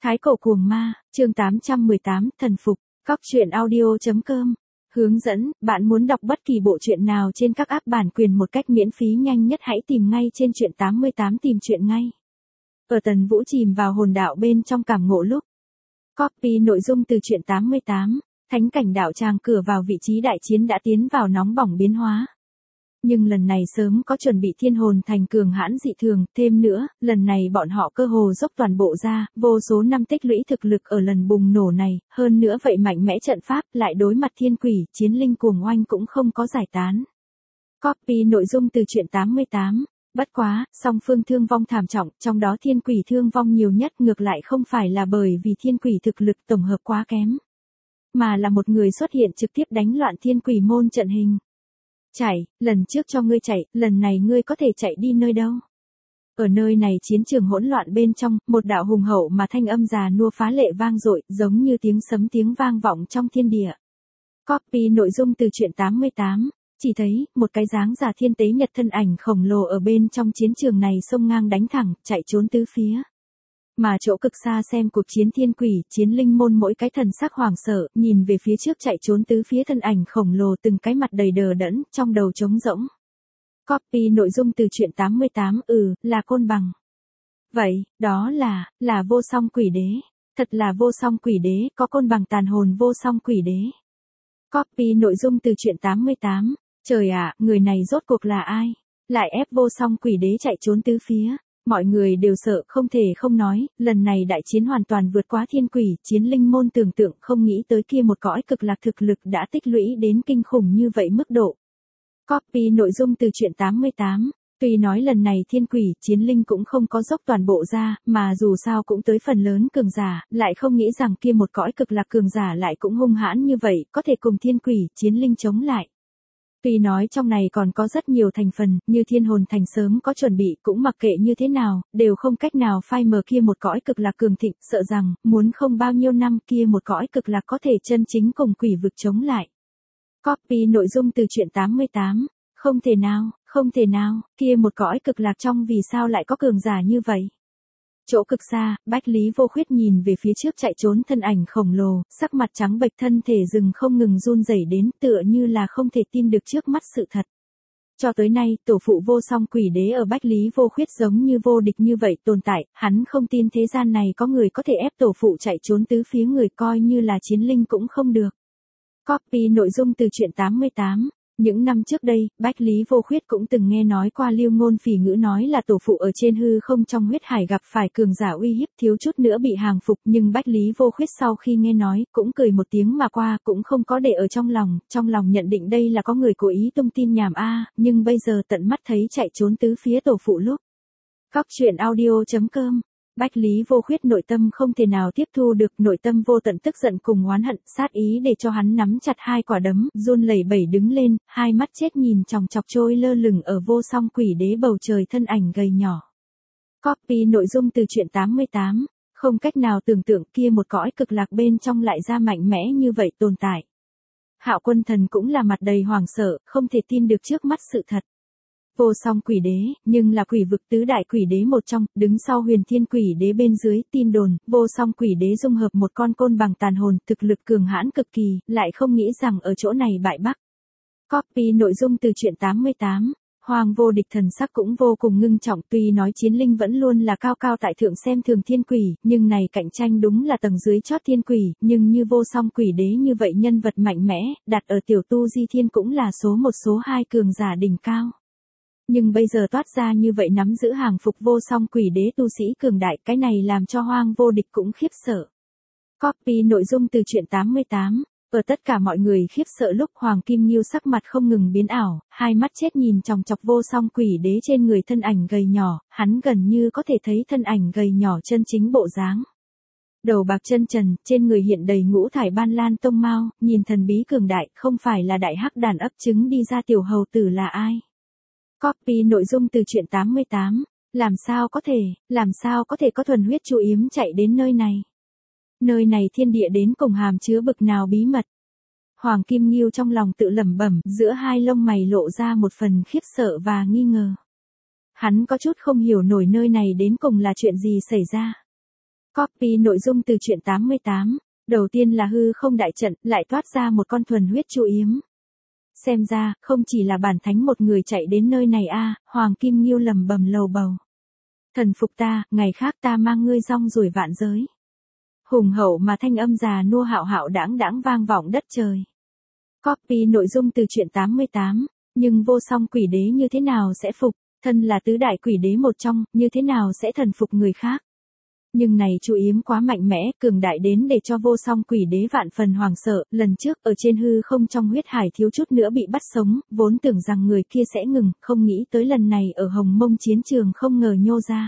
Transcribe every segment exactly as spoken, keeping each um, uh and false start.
Thái cổ cuồng ma, chương tám trăm mười tám, thần phục, cóc truyện audio.com. Hướng dẫn, bạn muốn đọc bất kỳ bộ truyện nào trên các app bản quyền một cách miễn phí nhanh nhất hãy tìm ngay trên truyện tám mươi tám tìm truyện ngay. Ở Tần Vũ chìm vào hồn đạo bên trong cảm ngộ lúc. Copy nội dung từ truyện tám mươi tám, thánh cảnh đạo tràng cửa vào vị trí đại chiến đã tiến vào nóng bỏng biến hóa. Nhưng lần này sớm có chuẩn bị thiên hồn thành cường hãn dị thường, thêm nữa, lần này bọn họ cơ hồ dốc toàn bộ ra, vô số năm tích lũy thực lực ở lần bùng nổ này, hơn nữa vậy mạnh mẽ trận pháp lại đối mặt thiên quỷ, chiến linh cuồng oanh cũng không có giải tán. Copy nội dung từ truyện tám mươi tám. Bất quá, song phương thương vong thảm trọng, trong đó thiên quỷ thương vong nhiều nhất ngược lại không phải là bởi vì thiên quỷ thực lực tổng hợp quá kém, mà là một người xuất hiện trực tiếp đánh loạn thiên quỷ môn trận hình. Chạy, lần trước cho ngươi chạy, lần này ngươi có thể chạy đi nơi đâu? Ở nơi này chiến trường hỗn loạn bên trong, một đạo hùng hậu mà thanh âm già nua phá lệ vang dội, giống như tiếng sấm tiếng vang vọng trong thiên địa. Copy nội dung từ truyện tám mươi tám, chỉ thấy, một cái dáng già thiên tế nhật thân ảnh khổng lồ ở bên trong chiến trường này xông ngang đánh thẳng, chạy trốn tứ phía. Mà chỗ cực xa xem cuộc chiến thiên quỷ, chiến linh môn mỗi cái thần sắc hoảng sợ, nhìn về phía trước chạy trốn tứ phía thân ảnh khổng lồ từng cái mặt đầy đờ đẫn, trong đầu trống rỗng. Copy nội dung từ truyện tám mươi tám, ừ, là côn bằng. Vậy, đó là, là vô song quỷ đế. Thật là vô song quỷ đế, có côn bằng tàn hồn vô song quỷ đế. Copy nội dung từ truyện tám mươi tám, trời ạ, người này rốt cuộc là ai? Lại ép vô song quỷ đế chạy trốn tứ phía. Mọi người đều sợ không thể không nói, lần này đại chiến hoàn toàn vượt quá thiên quỷ, chiến linh môn tưởng tượng không nghĩ tới kia một cõi cực lạc thực lực đã tích lũy đến kinh khủng như vậy mức độ. Copy nội dung từ truyện tám mươi tám, tuy nói lần này thiên quỷ, chiến linh cũng không có dốc toàn bộ ra, mà dù sao cũng tới phần lớn cường giả, lại không nghĩ rằng kia một cõi cực lạc cường giả lại cũng hung hãn như vậy, có thể cùng thiên quỷ, chiến linh chống lại. Tuy nói trong này còn có rất nhiều thành phần, như thiên hồn thành sớm có chuẩn bị cũng mặc kệ như thế nào, đều không cách nào phai mờ kia một cõi cực lạc cường thịnh, sợ rằng, muốn không bao nhiêu năm kia một cõi cực lạc có thể chân chính cùng quỷ vực chống lại. Copy nội dung từ truyện tám mươi tám, không thể nào, không thể nào, kia một cõi cực lạc trong vì sao lại có cường giả như vậy. Chỗ cực xa, Bách Lý Vô Khuyết nhìn về phía trước chạy trốn thân ảnh khổng lồ, sắc mặt trắng bệch thân thể rừng không ngừng run rẩy đến tựa như là không thể tin được trước mắt sự thật. Cho tới nay, tổ phụ vô song quỷ đế ở Bách Lý Vô Khuyết giống như vô địch như vậy tồn tại, hắn không tin thế gian này có người có thể ép tổ phụ chạy trốn tứ phía người coi như là chiến linh cũng không được. Copy nội dung từ truyện tám mươi tám. Những năm trước đây, Bách Lý Vô Khuyết cũng từng nghe nói qua Lưu Ngôn Phỉ ngữ nói là tổ phụ ở trên hư không trong huyết hải gặp phải cường giả uy hiếp thiếu chút nữa bị hàng phục, nhưng Bách Lý Vô Khuyết sau khi nghe nói, cũng cười một tiếng mà qua, cũng không có để ở trong lòng, trong lòng nhận định đây là có người cố ý tung tin nhảm a, nhưng bây giờ tận mắt thấy chạy trốn tứ phía tổ phụ lúc. Cóc truyện audio.com. Bách Lý Vô Khuyết nội tâm không thể nào tiếp thu được, nội tâm vô tận tức giận cùng oán hận, sát ý để cho hắn nắm chặt hai quả đấm, run lẩy bẩy đứng lên, hai mắt chết nhìn chòng chọc trôi lơ lửng ở vô song quỷ đế bầu trời thân ảnh gầy nhỏ. Copy nội dung từ truyện tám mươi tám, không cách nào tưởng tượng kia một cõi cực lạc bên trong lại ra mạnh mẽ như vậy tồn tại. Hạo Quân Thần cũng là mặt đầy hoảng sợ, không thể tin được trước mắt sự thật. Vô song quỷ đế, nhưng là quỷ vực tứ đại quỷ đế một trong, đứng sau huyền thiên quỷ đế bên dưới, tin đồn, vô song quỷ đế dung hợp một con côn bằng tàn hồn, thực lực cường hãn cực kỳ, lại không nghĩ rằng ở chỗ này bại bắc. Copy nội dung từ truyện tám mươi tám, Hoàng Vô Địch thần sắc cũng vô cùng ngưng trọng, tuy nói chiến linh vẫn luôn là cao cao tại thượng xem thường thiên quỷ, nhưng này cạnh tranh đúng là tầng dưới chót thiên quỷ, nhưng như vô song quỷ đế như vậy nhân vật mạnh mẽ, đặt ở tiểu tu di thiên cũng là số một số hai cường giả đỉnh cao. Nhưng bây giờ toát ra như vậy nắm giữ hàng phục vô song quỷ đế tu sĩ cường đại, cái này làm cho Hoang Vô Địch cũng khiếp sợ. Copy nội dung từ truyện tám mươi tám, ở tất cả mọi người khiếp sợ lúc Hoàng Kim Nghiêu sắc mặt không ngừng biến ảo, hai mắt chết nhìn chòng chọc vô song quỷ đế trên người thân ảnh gầy nhỏ, hắn gần như có thể thấy thân ảnh gầy nhỏ chân chính bộ dáng. Đầu bạc chân trần, trên người hiện đầy ngũ thải ban lan tông mao, nhìn thần bí cường đại, không phải là đại hắc đàn ấp trứng đi ra tiểu hầu tử là ai. Copy nội dung từ truyện tám mươi tám, làm sao có thể, làm sao có thể có thuần huyết chu yếm chạy đến nơi này. Nơi này thiên địa đến cùng hàm chứa bực nào bí mật. Hoàng Kim Nghiêu trong lòng tự lẩm bẩm, giữa hai lông mày lộ ra một phần khiếp sợ và nghi ngờ. Hắn có chút không hiểu nổi nơi này đến cùng là chuyện gì xảy ra. Copy nội dung từ truyện tám mươi tám. Đầu tiên là hư không đại trận, lại toát ra một con thuần huyết Chu Yếm. Xem ra, không chỉ là bản thánh một người chạy đến nơi này a. Hoàng Kim Nghiêu lầm bầm lầu bầu. Thần phục ta, ngày khác ta mang ngươi rong ruổi vạn giới. Hùng hậu mà thanh âm già nua hạo hạo đãng đãng vang vọng đất trời. Copy nội dung từ truyện tám mươi tám. Nhưng vô song quỷ đế như thế nào sẽ phục, thân là tứ đại quỷ đế một trong, như thế nào sẽ thần phục người khác. Nhưng này Chu Yếm quá mạnh mẽ, cường đại đến để cho vô song quỷ đế vạn phần hoàng sợ, lần trước ở trên hư không trong huyết hải thiếu chút nữa bị bắt sống, vốn tưởng rằng người kia sẽ ngừng, không nghĩ tới lần này ở Hồng Mông chiến trường không ngờ nhô ra.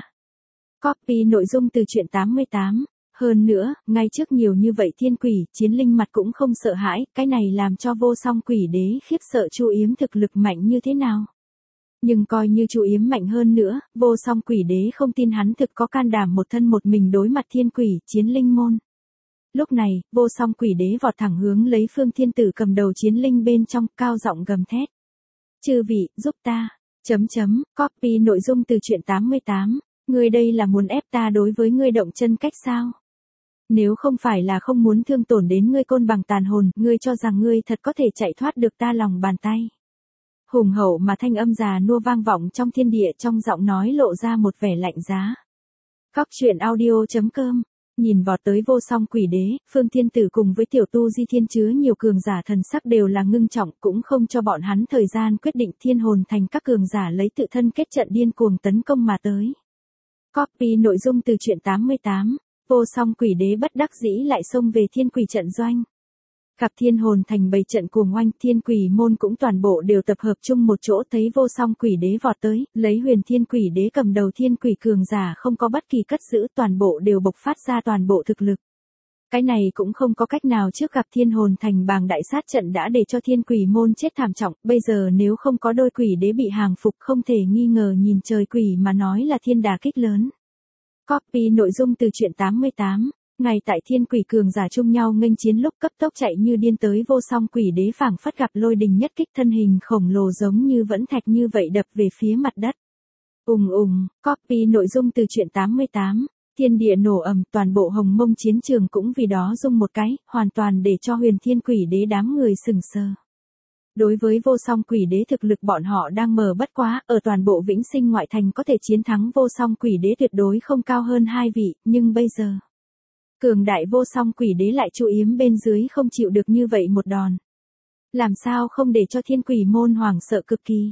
Copy nội dung từ truyện tám mươi tám. Hơn nữa, ngay trước nhiều như vậy thiên quỷ, chiến linh mặt cũng không sợ hãi, cái này làm cho vô song quỷ đế khiếp sợ Chu Yếm thực lực mạnh như thế nào. Nhưng coi như Chu Yếm mạnh hơn nữa, vô song quỷ đế không tin hắn thực có can đảm một thân một mình đối mặt thiên quỷ, chiến linh môn. Lúc này, vô song quỷ đế vọt thẳng hướng lấy Phương Thiên Tử cầm đầu chiến linh bên trong, cao giọng gầm thét. Chư vị, giúp ta. Chấm chấm, copy nội dung từ truyện tám mươi tám. Ngươi đây là muốn ép ta đối với ngươi động chân cách sao? Nếu không phải là không muốn thương tổn đến ngươi côn bằng tàn hồn, ngươi cho rằng ngươi thật có thể chạy thoát được ta lòng bàn tay. Hùng hậu mà thanh âm già nua vang vọng trong thiên địa, trong giọng nói lộ ra một vẻ lạnh giá. Góc truyện audio chấm com. Nhìn vọt tới vô song quỷ đế, Phương Thiên Tử cùng với tiểu tu di thiên chứa nhiều cường giả thần sắc đều là ngưng trọng, cũng không cho bọn hắn thời gian quyết định, thiên hồn thành các cường giả lấy tự thân kết trận điên cuồng tấn công mà tới. Copy nội dung từ truyện tám mươi tám. Vô song quỷ đế bất đắc dĩ lại xông về thiên quỷ trận doanh. Gặp thiên hồn thành bầy trận cuồng oanh, thiên quỷ môn cũng toàn bộ đều tập hợp chung một chỗ, thấy vô song quỷ đế vọt tới, lấy huyền thiên quỷ đế cầm đầu thiên quỷ cường giả không có bất kỳ cất giữ, toàn bộ đều bộc phát ra toàn bộ thực lực. Cái này cũng không có cách nào, trước gặp thiên hồn thành bàng đại sát trận đã để cho thiên quỷ môn chết thảm trọng, bây giờ nếu không có đôi quỷ đế bị hàng phục, không thể nghi ngờ nhìn trời quỷ mà nói là thiên đả kích lớn. Copy nội dung từ truyện tám mươi tám. Ngay tại thiên quỷ cường giả chung nhau nghênh chiến lúc cấp tốc chạy như điên tới vô song quỷ đế phảng phất gặp lôi đình nhất kích, thân hình khổng lồ giống như vẫn thạch như vậy đập về phía mặt đất. Ùng ùng, copy nội dung từ truyện tám mươi tám. Thiên địa nổ ầm, toàn bộ Hồng Mông chiến trường cũng vì đó rung một cái, hoàn toàn để cho huyền thiên quỷ đế đám người sừng sờ. Đối với vô song quỷ đế thực lực bọn họ đang mờ bất quá, ở toàn bộ Vĩnh Sinh ngoại thành có thể chiến thắng vô song quỷ đế tuyệt đối không cao hơn hai vị, nhưng bây giờ cường đại vô song quỷ đế lại Chu Yếm bên dưới không chịu được như vậy một đòn. Làm sao không để cho thiên quỷ môn hoảng sợ cực kỳ.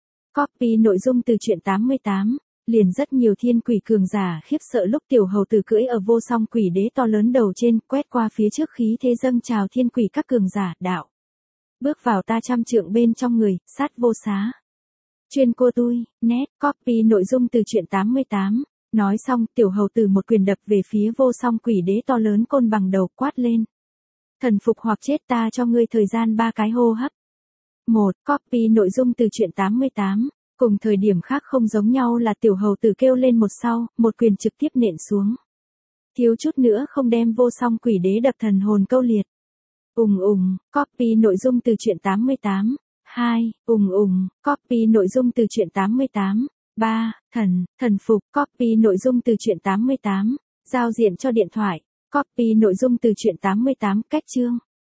Copy nội dung từ truyện tám mươi tám. Liền rất nhiều thiên quỷ cường giả khiếp sợ lúc tiểu hầu tử cưỡi ở vô song quỷ đế to lớn đầu trên, quét qua phía trước khí thế dâng trào thiên quỷ các cường giả, đạo. Bước vào ta trăm trượng bên trong người, sát vô xá. Chuyên cô tui, nét, copy nội dung từ truyện tám mươi tám. Nói xong, tiểu hầu tử một quyền đập về phía vô song quỷ đế to lớn côn bằng đầu, quát lên. Thần phục hoặc chết, ta cho ngươi thời gian ba cái hô hấp. một. Copy nội dung từ truyện tám mươi tám. Cùng thời điểm khác không giống nhau là tiểu hầu tử kêu lên một sau, một quyền trực tiếp nện xuống. Thiếu chút nữa không đem vô song quỷ đế đập thần hồn câu liệt. Ùng ùng, copy nội dung từ truyện tám mươi tám. hai. Ùng ùng, copy nội dung từ truyện tám mươi tám. ba. Thần, thần phục, copy nội dung từ truyện tám mươi tám. Giao diện cho điện thoại, copy nội dung từ truyện tám mươi tám, cách chương.